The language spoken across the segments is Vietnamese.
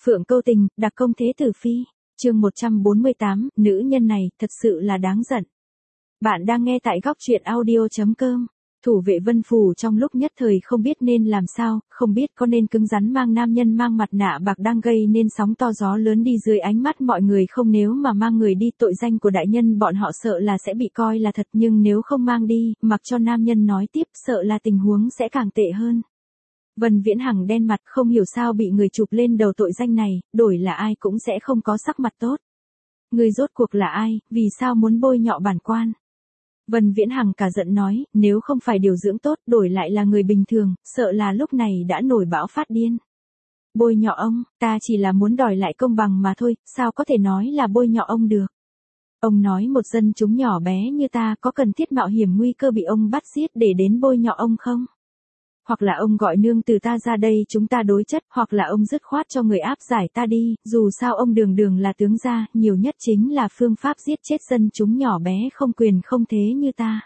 Phượng Câu Tình, đặc công thế tử phi. Chương 148, nữ nhân này thật sự là đáng giận. Bạn đang nghe tại góc truyện audio.com. Thủ vệ Vân Phủ trong lúc nhất thời không biết nên làm sao, không biết có nên cứng rắn mang nam nhân mang mặt nạ bạc đang gây nên sóng to gió lớn đi dưới ánh mắt mọi người không, nếu mà mang người đi tội danh của đại nhân bọn họ sợ là sẽ bị coi là thật, nhưng nếu không mang đi, mặc cho nam nhân nói tiếp sợ là tình huống sẽ càng tệ hơn. Vân Viễn Hằng đen mặt không hiểu sao bị người chụp lên đầu tội danh này, đổi là ai cũng sẽ không có sắc mặt tốt. Người rốt cuộc là ai, vì sao muốn bôi nhọ bản quan? Vân Viễn Hằng cả giận nói, nếu không phải điều dưỡng tốt, đổi lại là người bình thường, sợ là lúc này đã nổi bão phát điên. Bôi nhọ ông, ta chỉ là muốn đòi lại công bằng mà thôi, sao có thể nói là bôi nhọ ông được? Ông nói một dân chúng nhỏ bé như ta có cần thiết mạo hiểm nguy cơ bị ông bắt giết để đến bôi nhọ ông không? Hoặc là ông gọi nương từ ta ra đây chúng ta đối chất, hoặc là ông dứt khoát cho người áp giải ta đi, dù sao ông đường đường là tướng gia, nhiều nhất chính là phương pháp giết chết dân chúng nhỏ bé không quyền không thế như ta.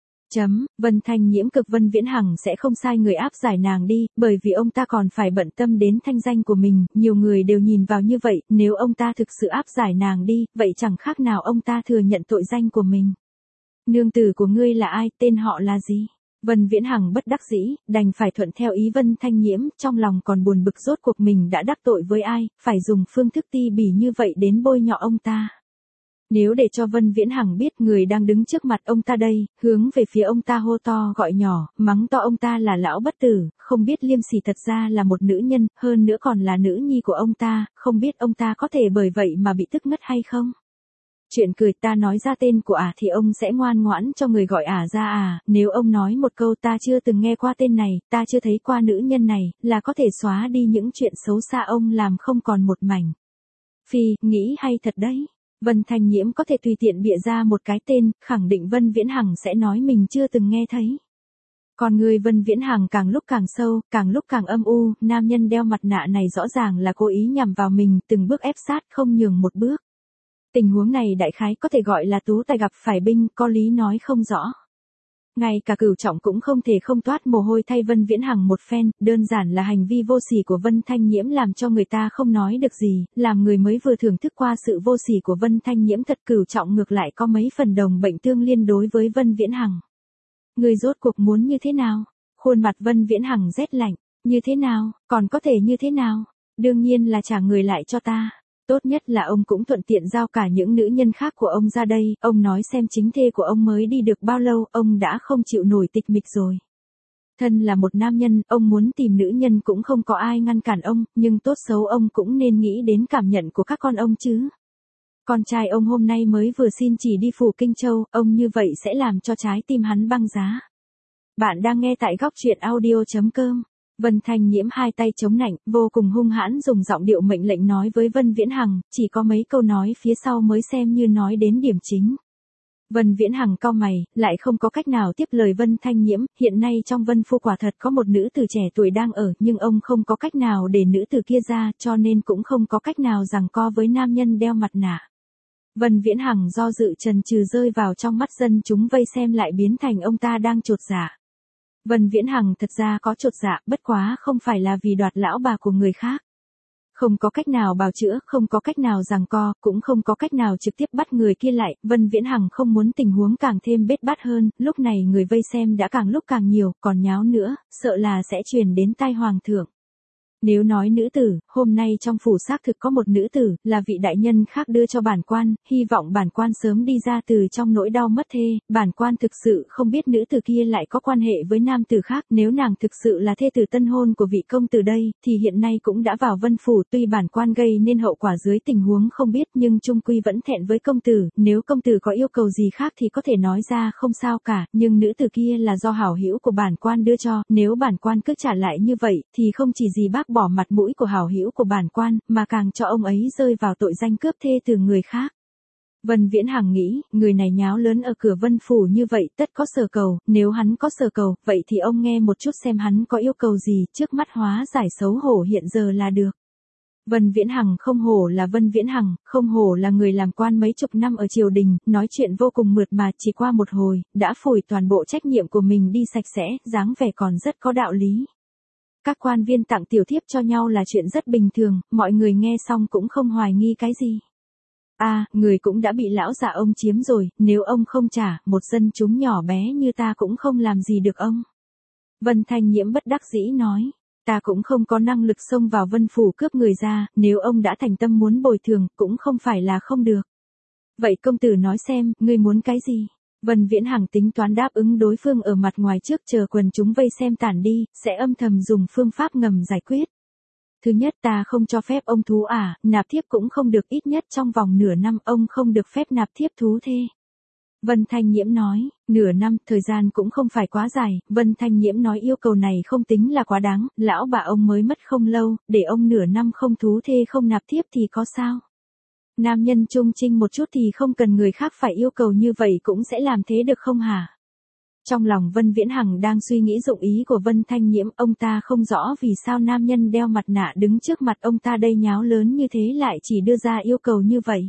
Vân Thanh Nhiễm cực Vân Viễn Hằng sẽ không sai người áp giải nàng đi, bởi vì ông ta còn phải bận tâm đến thanh danh của mình, nhiều người đều nhìn vào như vậy, nếu ông ta thực sự áp giải nàng đi, vậy chẳng khác nào ông ta thừa nhận tội danh của mình. Nương tử của ngươi là ai, tên họ là gì? Vân Viễn Hằng bất đắc dĩ, đành phải thuận theo ý Vân Thanh Nhiễm, trong lòng còn buồn bực rốt cuộc mình đã đắc tội với ai, phải dùng phương thức ti bỉ như vậy đến bôi nhọ ông ta. Nếu để cho Vân Viễn Hằng biết người đang đứng trước mặt ông ta đây, hướng về phía ông ta hô to gọi nhỏ, mắng to ông ta là lão bất tử, không biết liêm sỉ thật ra là một nữ nhân, hơn nữa còn là nữ nhi của ông ta, không biết ông ta có thể bởi vậy mà bị tức ngất hay không? Chuyện cười, ta nói ra tên của thì ông sẽ ngoan ngoãn cho người gọi ra nếu ông nói một câu ta chưa từng nghe qua tên này, ta chưa thấy qua nữ nhân này, là có thể xóa đi những chuyện xấu xa ông làm không còn một mảnh. Phi, nghĩ hay thật đấy. Vân Thanh Nhiễm có thể tùy tiện bịa ra một cái tên, khẳng định Vân Viễn Hằng sẽ nói mình chưa từng nghe thấy. Còn người Vân Viễn Hằng càng lúc càng sâu, càng lúc càng âm u, nam nhân đeo mặt nạ này rõ ràng là cố ý nhằm vào mình, từng bước ép sát không nhường một bước. Tình huống này đại khái có thể gọi là tú tài gặp phải binh, có lý nói không rõ. Ngay cả Cửu Trọng cũng không thể không toát mồ hôi thay Vân Viễn Hằng một phen, đơn giản là hành vi vô sỉ của Vân Thanh Nhiễm làm cho người ta không nói được gì, làm người mới vừa thưởng thức qua sự vô sỉ của Vân Thanh Nhiễm thật Cửu Trọng ngược lại có mấy phần đồng bệnh tương liên đối với Vân Viễn Hằng. Người rốt cuộc muốn như thế nào? Khuôn mặt Vân Viễn Hằng rét lạnh, như thế nào, còn có thể như thế nào? Đương nhiên là trả người lại cho ta. Tốt nhất là ông cũng thuận tiện giao cả những nữ nhân khác của ông ra đây, ông nói xem chính thê của ông mới đi được bao lâu, ông đã không chịu nổi tịch mịch rồi. Thân là một nam nhân, ông muốn tìm nữ nhân cũng không có ai ngăn cản ông, nhưng tốt xấu ông cũng nên nghĩ đến cảm nhận của các con ông chứ. Con trai ông hôm nay mới vừa xin chỉ đi phủ Kinh Châu, ông như vậy sẽ làm cho trái tim hắn băng giá. Bạn đang nghe tại góc truyện audio.com. Vân Thanh Nhiễm hai tay chống nạnh, vô cùng hung hãn dùng giọng điệu mệnh lệnh nói với Vân Viễn Hằng, chỉ có mấy câu nói phía sau mới xem như nói đến điểm chính. Vân Viễn Hằng cau mày, lại không có cách nào tiếp lời Vân Thanh Nhiễm, hiện nay trong Vân Phu quả thật có một nữ tử trẻ tuổi đang ở, nhưng ông không có cách nào để nữ tử kia ra, cho nên cũng không có cách nào giằng co với nam nhân đeo mặt nạ. Vân Viễn Hằng do dự chần chừ rơi vào trong mắt dân chúng vây xem lại biến thành ông ta đang chột dạ. Vân Viễn Hằng thật ra có chột dạ, bất quá không phải là vì đoạt lão bà của người khác. Không có cách nào bào chữa, không có cách nào giằng co, cũng không có cách nào trực tiếp bắt người kia lại, Vân Viễn Hằng không muốn tình huống càng thêm bết bát hơn, lúc này người vây xem đã càng lúc càng nhiều, còn nháo nữa, sợ là sẽ truyền đến tai hoàng thượng. Nếu nói nữ tử, hôm nay trong phủ xác thực có một nữ tử, là vị đại nhân khác đưa cho bản quan, hy vọng bản quan sớm đi ra từ trong nỗi đau mất thê, bản quan thực sự không biết nữ tử kia lại có quan hệ với nam tử khác, nếu nàng thực sự là thê tử tân hôn của vị công tử đây, thì hiện nay cũng đã vào Vân phủ, tuy bản quan gây nên hậu quả dưới tình huống không biết nhưng chung quy vẫn thẹn với công tử, nếu công tử có yêu cầu gì khác thì có thể nói ra không sao cả, nhưng nữ tử kia là do hảo hữu của bản quan đưa cho, nếu bản quan cứ trả lại như vậy, thì không chỉ gì bác bỏ mặt mũi của hảo hữu của bản quan, mà càng cho ông ấy rơi vào tội danh cướp thê từ người khác. Vân Viễn Hằng nghĩ, người này nháo lớn ở cửa Vân phủ như vậy tất có sở cầu, nếu hắn có sở cầu, vậy thì ông nghe một chút xem hắn có yêu cầu gì, trước mắt hóa giải xấu hổ hiện giờ là được. Vân Viễn Hằng không hổ là Vân Viễn Hằng, không hổ là người làm quan mấy chục năm ở triều đình, nói chuyện vô cùng mượt mà, chỉ qua một hồi, đã phủi toàn bộ trách nhiệm của mình đi sạch sẽ, dáng vẻ còn rất có đạo lý. Các quan viên tặng tiểu thiếp cho nhau là chuyện rất bình thường, mọi người nghe xong cũng không hoài nghi cái gì. À, người cũng đã bị lão già ông chiếm rồi, nếu ông không trả, một dân chúng nhỏ bé như ta cũng không làm gì được ông. Vân Thanh Nhiễm bất đắc dĩ nói, ta cũng không có năng lực xông vào Vân Phủ cướp người ra, nếu ông đã thành tâm muốn bồi thường, cũng không phải là không được. Vậy công tử nói xem, ngươi muốn cái gì? Vân Viễn Hằng tính toán đáp ứng đối phương ở mặt ngoài trước chờ quần chúng vây xem tản đi, sẽ âm thầm dùng phương pháp ngầm giải quyết. Thứ nhất, ta không cho phép ông thú nạp thiếp cũng không được, ít nhất trong vòng nửa năm ông không được phép nạp thiếp thú thê. Vân Thanh Nhiễm nói, nửa năm, thời gian cũng không phải quá dài, Vân Thanh Nhiễm nói yêu cầu này không tính là quá đáng, lão bà ông mới mất không lâu, để ông nửa năm không thú thê không nạp thiếp thì có sao? Nam nhân trung trinh một chút thì không cần người khác phải yêu cầu như vậy cũng sẽ làm thế được không hả? Trong lòng Vân Viễn Hằng đang suy nghĩ dụng ý của Vân Thanh Nhiễm, ông ta không rõ vì sao nam nhân đeo mặt nạ đứng trước mặt ông ta đây nháo lớn như thế lại chỉ đưa ra yêu cầu như vậy.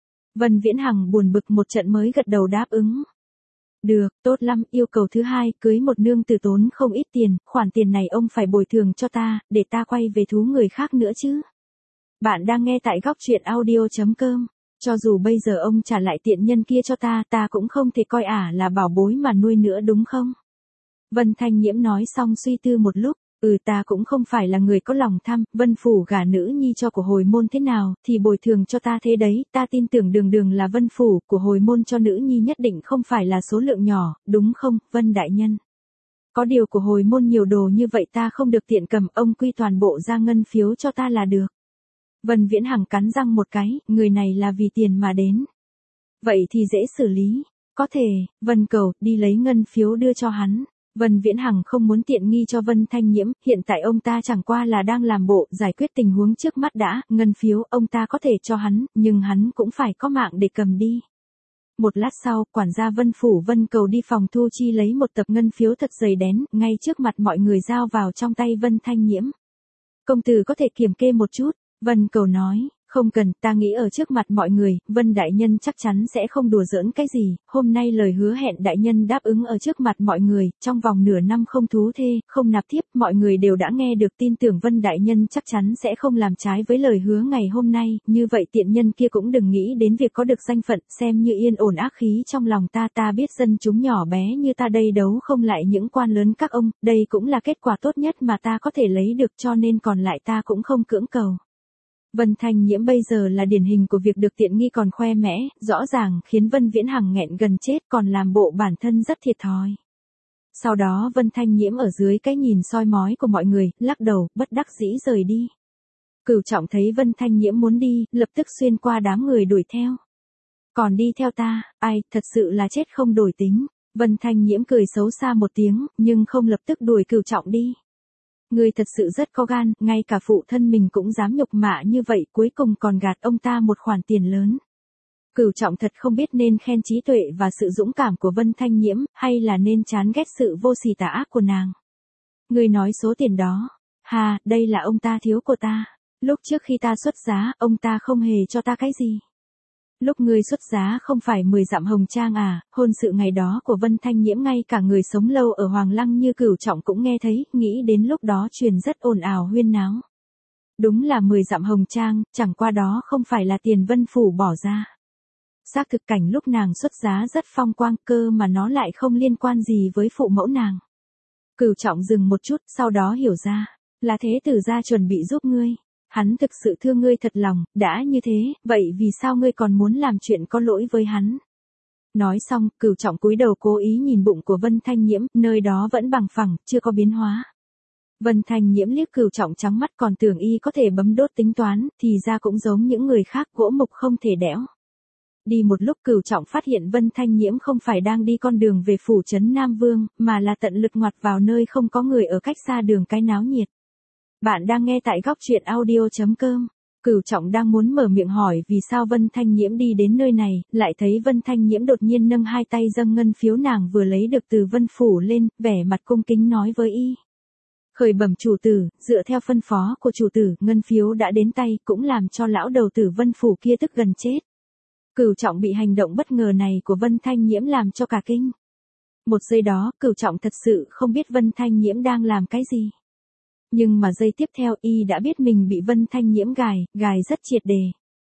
Vân Viễn Hằng buồn bực một trận mới gật đầu đáp ứng. Được, tốt lắm, yêu cầu thứ hai, cưới một nương tử tốn không ít tiền, khoản tiền này ông phải bồi thường cho ta, để ta quay về thú người khác nữa chứ. Bạn đang nghe tại góc truyện audio.com. Cho dù bây giờ ông trả lại tiện nhân kia cho ta, ta cũng không thể coi là bảo bối mà nuôi nữa đúng không? Vân Thanh Nhiễm nói xong suy tư một lúc, ta cũng không phải là người có lòng tham, Vân Phủ gả nữ nhi cho của hồi môn thế nào, thì bồi thường cho ta thế đấy, ta tin tưởng đường đường là Vân Phủ, của hồi môn cho nữ nhi nhất định không phải là số lượng nhỏ, đúng không, Vân Đại Nhân? Có điều của hồi môn nhiều đồ như vậy ta không được tiện cầm, ông quy toàn bộ ra ngân phiếu cho ta là được. Vân Viễn Hằng cắn răng một cái, người này là vì tiền mà đến. Vậy thì dễ xử lý, có thể, Vân Cầu, đi lấy ngân phiếu đưa cho hắn. Vân Viễn Hằng không muốn tiện nghi cho Vân Thanh Nhiễm, hiện tại ông ta chẳng qua là đang làm bộ giải quyết tình huống trước mắt đã, ngân phiếu ông ta có thể cho hắn, nhưng hắn cũng phải có mạng để cầm đi. Một lát sau, quản gia Vân Phủ Vân Cầu đi phòng thu chi lấy một tập ngân phiếu thật dày đén, ngay trước mặt mọi người giao vào trong tay Vân Thanh Nhiễm. Công tử có thể kiểm kê một chút. Vân Cầu nói, không cần, ta nghĩ ở trước mặt mọi người, Vân Đại Nhân chắc chắn sẽ không đùa giỡn cái gì, hôm nay lời hứa hẹn Đại Nhân đáp ứng ở trước mặt mọi người, trong vòng nửa năm không thú thê, không nạp thiếp, mọi người đều đã nghe được, tin tưởng Vân Đại Nhân chắc chắn sẽ không làm trái với lời hứa ngày hôm nay, như vậy tiện nhân kia cũng đừng nghĩ đến việc có được danh phận, xem như yên ổn ác khí trong lòng ta biết dân chúng nhỏ bé như ta đây đấu không lại những quan lớn các ông, đây cũng là kết quả tốt nhất mà ta có thể lấy được cho nên còn lại ta cũng không cưỡng cầu. Vân Thanh Nhiễm bây giờ là điển hình của việc được tiện nghi còn khoe mẽ, rõ ràng khiến Vân Viễn Hằng nghẹn gần chết còn làm bộ bản thân rất thiệt thòi. Sau đó Vân Thanh Nhiễm ở dưới cái nhìn soi mói của mọi người, lắc đầu, bất đắc dĩ rời đi. Cửu Trọng thấy Vân Thanh Nhiễm muốn đi, lập tức xuyên qua đám người đuổi theo. Còn đi theo ta, ai, thật sự là chết không đổi tính. Vân Thanh Nhiễm cười xấu xa một tiếng, nhưng không lập tức đuổi Cửu Trọng đi. Ngươi thật sự rất có gan, ngay cả phụ thân mình cũng dám nhục mạ như vậy, cuối cùng còn gạt ông ta một khoản tiền lớn. Cửu Trọng thật không biết nên khen trí tuệ và sự dũng cảm của Vân Thanh Nhiễm, hay là nên chán ghét sự vô sỉ tà ác của nàng. Ngươi nói số tiền đó, đây là ông ta thiếu của ta. Lúc trước khi ta xuất giá, ông ta không hề cho ta cái gì. Lúc ngươi xuất giá không phải 10 dặm hồng trang hôn sự ngày đó của Vân Thanh Nhiễm ngay cả người sống lâu ở Hoàng Lăng như Cửu Trọng cũng nghe thấy, nghĩ đến lúc đó truyền rất ồn ào huyên náo. Đúng là 10 dặm hồng trang, chẳng qua đó không phải là tiền Vân Phủ bỏ ra. Xác thực cảnh lúc nàng xuất giá rất phong quang, cơ mà nó lại không liên quan gì với phụ mẫu nàng. Cửu Trọng dừng một chút, sau đó hiểu ra, là thế tử gia chuẩn bị giúp ngươi. Hắn thực sự thương ngươi thật lòng, đã như thế, vậy vì sao ngươi còn muốn làm chuyện có lỗi với hắn? Nói xong, Cửu Trọng cúi đầu cố ý nhìn bụng của Vân Thanh Nhiễm, nơi đó vẫn bằng phẳng, chưa có biến hóa. Vân Thanh Nhiễm liếc Cửu Trọng trắng mắt còn tưởng y có thể bấm đốt tính toán, thì ra cũng giống những người khác, gỗ mục không thể đẽo. Đi một lúc Cửu Trọng phát hiện Vân Thanh Nhiễm không phải đang đi con đường về phủ trấn Nam Vương, mà là tận lực ngoặt vào nơi không có người ở cách xa đường cái náo nhiệt. Bạn đang nghe tại góc truyện audio.com. Cửu Trọng đang muốn mở miệng hỏi vì sao Vân Thanh Nhiễm đi đến nơi này, lại thấy Vân Thanh Nhiễm đột nhiên nâng hai tay dâng ngân phiếu nàng vừa lấy được từ Vân Phủ lên, vẻ mặt cung kính nói với y. Khởi bẩm chủ tử, dựa theo phân phó của chủ tử, ngân phiếu đã đến tay, cũng làm cho lão đầu tử Vân Phủ kia tức gần chết. Cửu Trọng bị hành động bất ngờ này của Vân Thanh Nhiễm làm cho cả kinh. Một giây đó, Cửu Trọng thật sự không biết Vân Thanh Nhiễm đang làm cái gì. Nhưng mà giây tiếp theo y đã biết mình bị Vân Thanh Nhiễm gài rất triệt đề.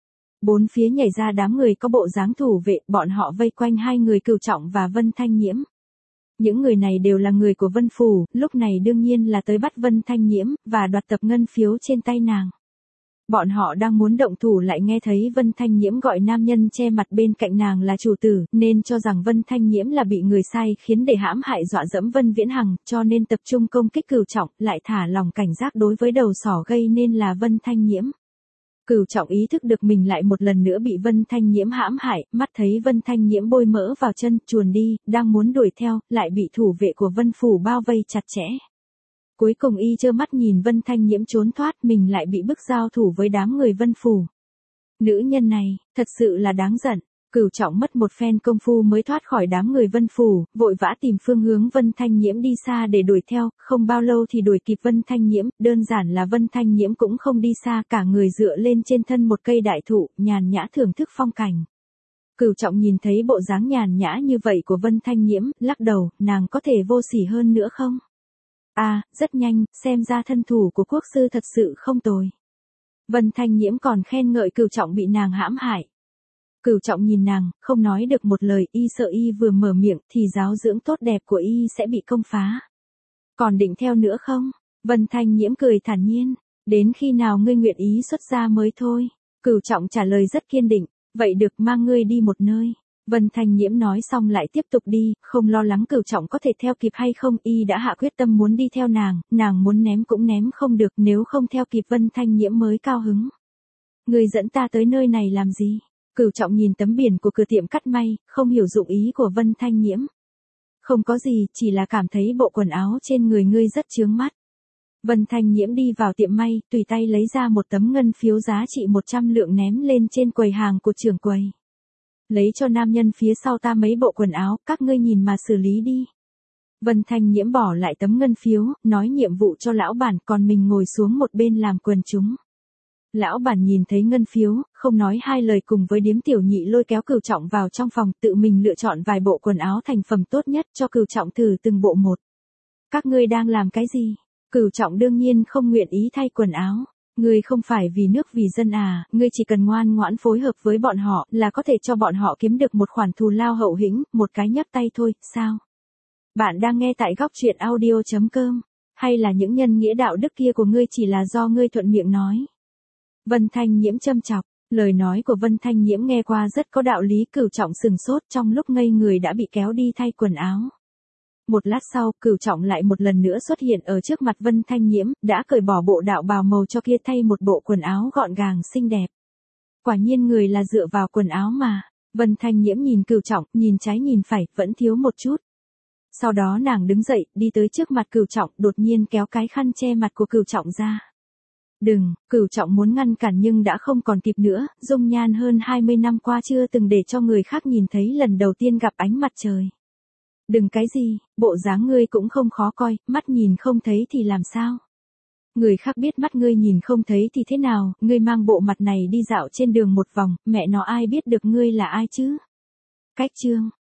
Bốn phía nhảy ra đám người có bộ dáng thủ vệ, bọn họ vây quanh hai người Cửu Trọng và Vân Thanh Nhiễm. Những người này đều là người của Vân Phủ, lúc này đương nhiên là tới bắt Vân Thanh Nhiễm, và đoạt tập ngân phiếu trên tay nàng. Bọn họ đang muốn động thủ lại nghe thấy Vân Thanh Nhiễm gọi nam nhân che mặt bên cạnh nàng là chủ tử, nên cho rằng Vân Thanh Nhiễm là bị người sai khiến để hãm hại dọa dẫm Vân Viễn Hằng, cho nên tập trung công kích Cửu Trọng, lại thả lòng cảnh giác đối với đầu sỏ gây nên là Vân Thanh Nhiễm. Cửu Trọng ý thức được mình lại một lần nữa bị Vân Thanh Nhiễm hãm hại, mắt thấy Vân Thanh Nhiễm bôi mỡ vào chân, chuồn đi, đang muốn đuổi theo, lại bị thủ vệ của Vân Phủ bao vây chặt chẽ. Cuối cùng y trơ mắt nhìn Vân Thanh Nhiễm trốn thoát, mình lại bị bức giao thủ với đám người Vân Phủ. Nữ nhân này, thật sự là đáng giận. Cửu Trọng mất một phen công phu mới thoát khỏi đám người Vân Phủ, vội vã tìm phương hướng Vân Thanh Nhiễm đi xa để đuổi theo, không bao lâu thì đuổi kịp Vân Thanh Nhiễm, đơn giản là Vân Thanh Nhiễm cũng không đi xa, cả người dựa lên trên thân một cây đại thụ, nhàn nhã thưởng thức phong cảnh. Cửu Trọng nhìn thấy bộ dáng nhàn nhã như vậy của Vân Thanh Nhiễm, lắc đầu, nàng có thể vô sỉ hơn nữa không? À, rất nhanh, xem ra thân thủ của quốc sư thật sự không tồi. Vân Thanh Nhiễm còn khen ngợi Cửu Trọng bị nàng hãm hại. Cửu Trọng nhìn nàng, không nói được một lời, y sợ y vừa mở miệng thì giáo dưỡng tốt đẹp của y sẽ bị công phá. Còn định theo nữa không? Vân Thanh Nhiễm cười thản nhiên, đến khi nào ngươi nguyện ý xuất gia mới thôi. Cửu Trọng trả lời rất kiên định, vậy được, mang ngươi đi một nơi. Vân Thanh Nhiễm nói xong lại tiếp tục đi, không lo lắng Cửu Trọng có thể theo kịp hay không, y đã hạ quyết tâm muốn đi theo nàng muốn ném cũng ném không được, nếu không theo kịp Vân Thanh Nhiễm mới cao hứng. Ngươi dẫn ta tới nơi này làm gì? Cửu Trọng nhìn tấm biển của cửa tiệm cắt may, không hiểu dụng ý của Vân Thanh Nhiễm. Không có gì, chỉ là cảm thấy bộ quần áo trên người ngươi rất chướng mắt. Vân Thanh Nhiễm đi vào tiệm may, tùy tay lấy ra một tấm ngân phiếu giá trị 100 lượng ném lên trên quầy hàng của trưởng quầy. Lấy cho nam nhân phía sau ta mấy bộ quần áo, các ngươi nhìn mà xử lý đi. Vân Thanh Nhiễm bỏ lại tấm ngân phiếu, nói nhiệm vụ cho lão bản, còn mình ngồi xuống một bên làm quần chúng. Lão bản nhìn thấy ngân phiếu, không nói hai lời cùng với Điếm Tiểu Nhị lôi kéo Cửu Trọng vào trong phòng, tự mình lựa chọn vài bộ quần áo thành phẩm tốt nhất cho Cửu Trọng thử từng bộ một. Các ngươi đang làm cái gì? Cửu Trọng đương nhiên không nguyện ý thay quần áo. Ngươi không phải vì nước vì dân à, ngươi chỉ cần ngoan ngoãn phối hợp với bọn họ là có thể cho bọn họ kiếm được một khoản thù lao hậu hĩnh, một cái nhấc tay thôi, sao? Bạn đang nghe tại góc truyện audio.com, hay là những nhân nghĩa đạo đức kia của ngươi chỉ là do ngươi thuận miệng nói? Vân Thanh Nhiễm châm chọc, lời nói của Vân Thanh Nhiễm nghe qua rất có đạo lý. Cửu Trọng sừng sốt, trong lúc ngây người đã bị kéo đi thay quần áo. Một lát sau, Cửu Trọng lại một lần nữa xuất hiện ở trước mặt Vân Thanh Nhiễm, đã cởi bỏ bộ đạo bào màu cho kia thay một bộ quần áo gọn gàng xinh đẹp. Quả nhiên người là dựa vào quần áo mà. Vân Thanh Nhiễm nhìn Cửu Trọng, nhìn trái nhìn phải, vẫn thiếu một chút. Sau đó nàng đứng dậy, đi tới trước mặt Cửu Trọng, đột nhiên kéo cái khăn che mặt của Cửu Trọng ra. Đừng, Cửu Trọng muốn ngăn cản nhưng đã không còn kịp nữa, dung nhan hơn 20 năm qua chưa từng để cho người khác nhìn thấy, lần đầu tiên gặp ánh mặt trời. Đừng cái gì, bộ dáng ngươi cũng không khó coi, mắt nhìn không thấy thì làm sao? Người khác biết mắt ngươi nhìn không thấy thì thế nào, ngươi mang bộ mặt này đi dạo trên đường một vòng, mẹ nó ai biết được ngươi là ai chứ? Cách chương,